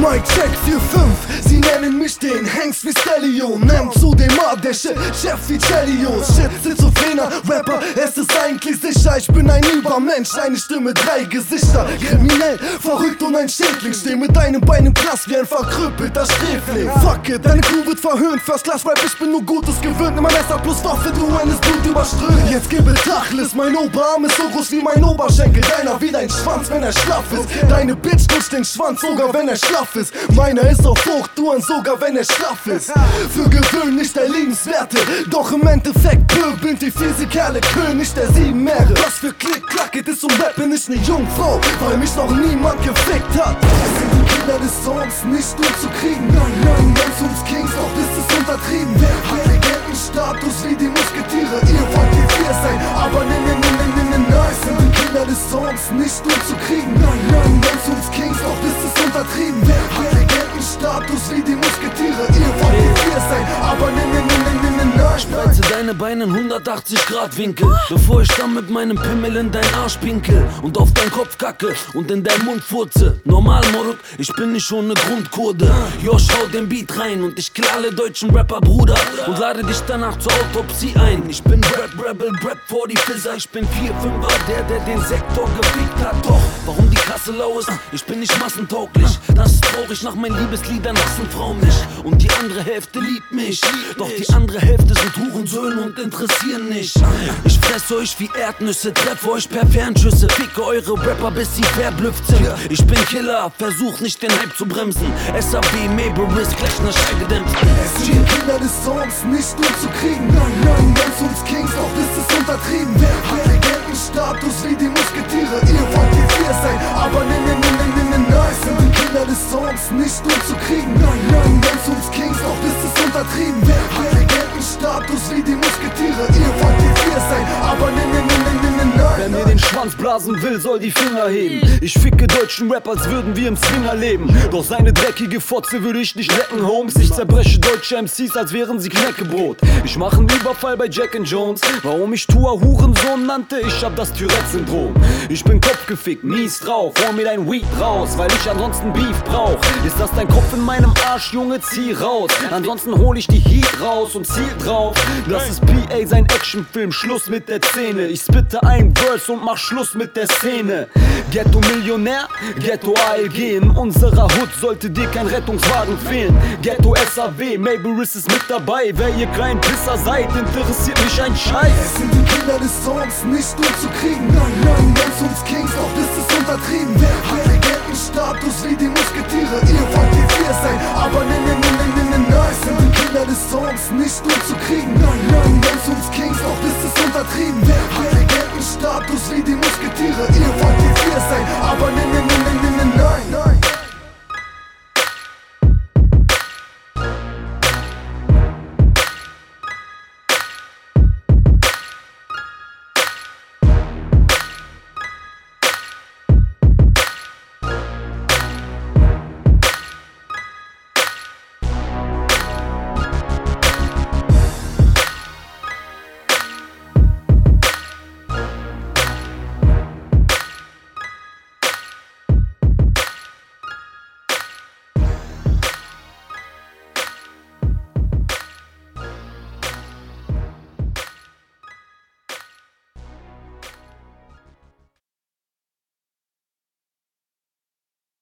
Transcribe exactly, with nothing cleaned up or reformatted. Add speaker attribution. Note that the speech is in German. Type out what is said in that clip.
Speaker 1: Mic check vier fünf, sie nennen mich den Hengst wie Stallion. Nennt zudem A der Shit, Chef wie Cellios. Shit, Schizophrena, Rapper, es ist eigentlich sicher. Ich bin ein Übermensch, eine Stimme, drei Gesichter. Kriminell, verrückt und ein Schädling. Steh mit deinem Bein im Knast wie ein verkrüppelter Sträfling. Fuck it, deine Crew wird verhöhnt. First Class Rap, ich bin nur Gutes gewöhnt. Nimm ein Messer plus Waffe, du eines Blut überströmt. Jetzt gebe Tachlis, mein Oberarm ist so groß wie mein Oberschenkel. Deiner wie dein Schwanz, wenn er schlaff ist. Deine Bitch lutscht den Schwanz, sogar wenn er schlaff ist. Meiner ist auf Hochtouren, sogar wenn er schlaff ist. Für gewöhnlich der Liebenswerte, doch im Endeffekt pöbelnd die Physikale König der sieben Meere. Was für Klick-Klack, it ist um Rap, bin ich ne Jungfrau, weil mich noch niemand gefickt hat. Es sind die Kinder des Songs, nicht durchzukriegen. Nein, nein, nennst uns Kings, doch ist es untertrieben. Hat Legendenstatus wie die Musketiere. Ihr wollt die vier sein, aber ne, ne, ne, ne, ne, ne, ne. Es sind die Kinder des Songs, nicht durchzukriegen. Nein, nein, nennst uns Kings, doch ist es untertrieben. Hat Legendenstatus wie die Musketiere. Ihr wollt die vier sein, aber ne, ne, ne, ne, ne, ne, ne.
Speaker 2: Spreize deine Beine in hundertachtzig Grad Winkel, bevor ich dann mit meinem Pimmel in dein Arsch pinkel und auf deinen Kopf kacke und in dein Mund furze. Normal, Moruk, ich bin nicht schon ne Grundkurde. Josh, hau den Beat rein und ich kill alle deutschen Rapper, Bruder, und lade dich danach zur Autopsie ein. Ich bin Rap Rebel, Rap vor die Fizzer. Ich bin vier fünfer, der, der den Sektor gefickt hat. Doch, warum die Kasse lau ist? Ich bin nicht massentauglich. Das ist traurig, nach meinen Liebesliedern hassen Frauen mich. Und die andere Hälfte liebt mich. Doch die andere Hälfte sind Hurensöhne und interessieren nicht. Ich fress euch wie Erdnüsse, treffe euch per Fernschüsse. Ficke eure Rapper, bis sie verblüfft sind. Ich bin Killer, versuch nicht den Hype zu bremsen. S A B, Mayberiss, Klechner, Scheidedämpfen.
Speaker 1: Es sind die Kinder des Songs, nicht durchzukriegen. Nein, nein, nennst uns Kings, doch ist es untertrieben. Hat Legendenstatus wie die Musketiere. Ihr wollt die vier sein, aber ne, ne, ne, ne, ne, ne, ne. Es sind die Kinder des Songs, nicht durchzukriegen. Nein, nein, nennst uns Kings, doch ist es untertrieben. Hat Legendenstatus wie die Musketiere. Ihr wollt die vier sein, aber ne, ne, ne, ne, ne, ne, ne.
Speaker 3: Wer mir den Schwanz blasen will, soll die Finger heben. Ich ficke deutschen Rap, als würden wir im Zwinger leben. Doch seine dreckige Fotze würde ich nicht lecken, Holmes. Ich zerbreche deutsche M Cs, als wären sie Knäckebrot. Ich mache einen Überfall bei Jack and Jones. Warum ich Tua Hurensohn nannte? Ich hab das Tourette-Syndrom. Ich bin kopfgefickt, mies drauf. Hol mir dein Weed raus, weil ich ansonsten Beef brauch. Ist das dein Kopf in meinem Arsch, Junge? Zieh raus. Ansonsten hol ich die Heat raus und ziel drauf. Das ist P A, sein Actionfilm. Schluss mit der Szene. Ich spitte ein Verse und mach Schluss mit der Szene. Ghetto-Millionär, Ghetto-A L G. In unserer Hood sollte dir kein Rettungswagen fehlen. Ghetto S A W, Mayberiss ist mit dabei. Wer ihr kleinen Pisser seid, interessiert mich ein Scheiß.
Speaker 1: Es sind die Kinder des Songs, nicht durchzukriegen. Nein, nein, nennst uns Kings, doch ist es untertrieben. Hat Legendenstatus wie die Musketiere. Ihr wollt die vier sein, aber ne, ne, ne, ne, ne, ne, ne. Es sind die Kinder des Songs, nicht durchzukriegen. Nein, nein, nennst uns Kings, doch ist es untertrieben. Hat Legendenstatus wie die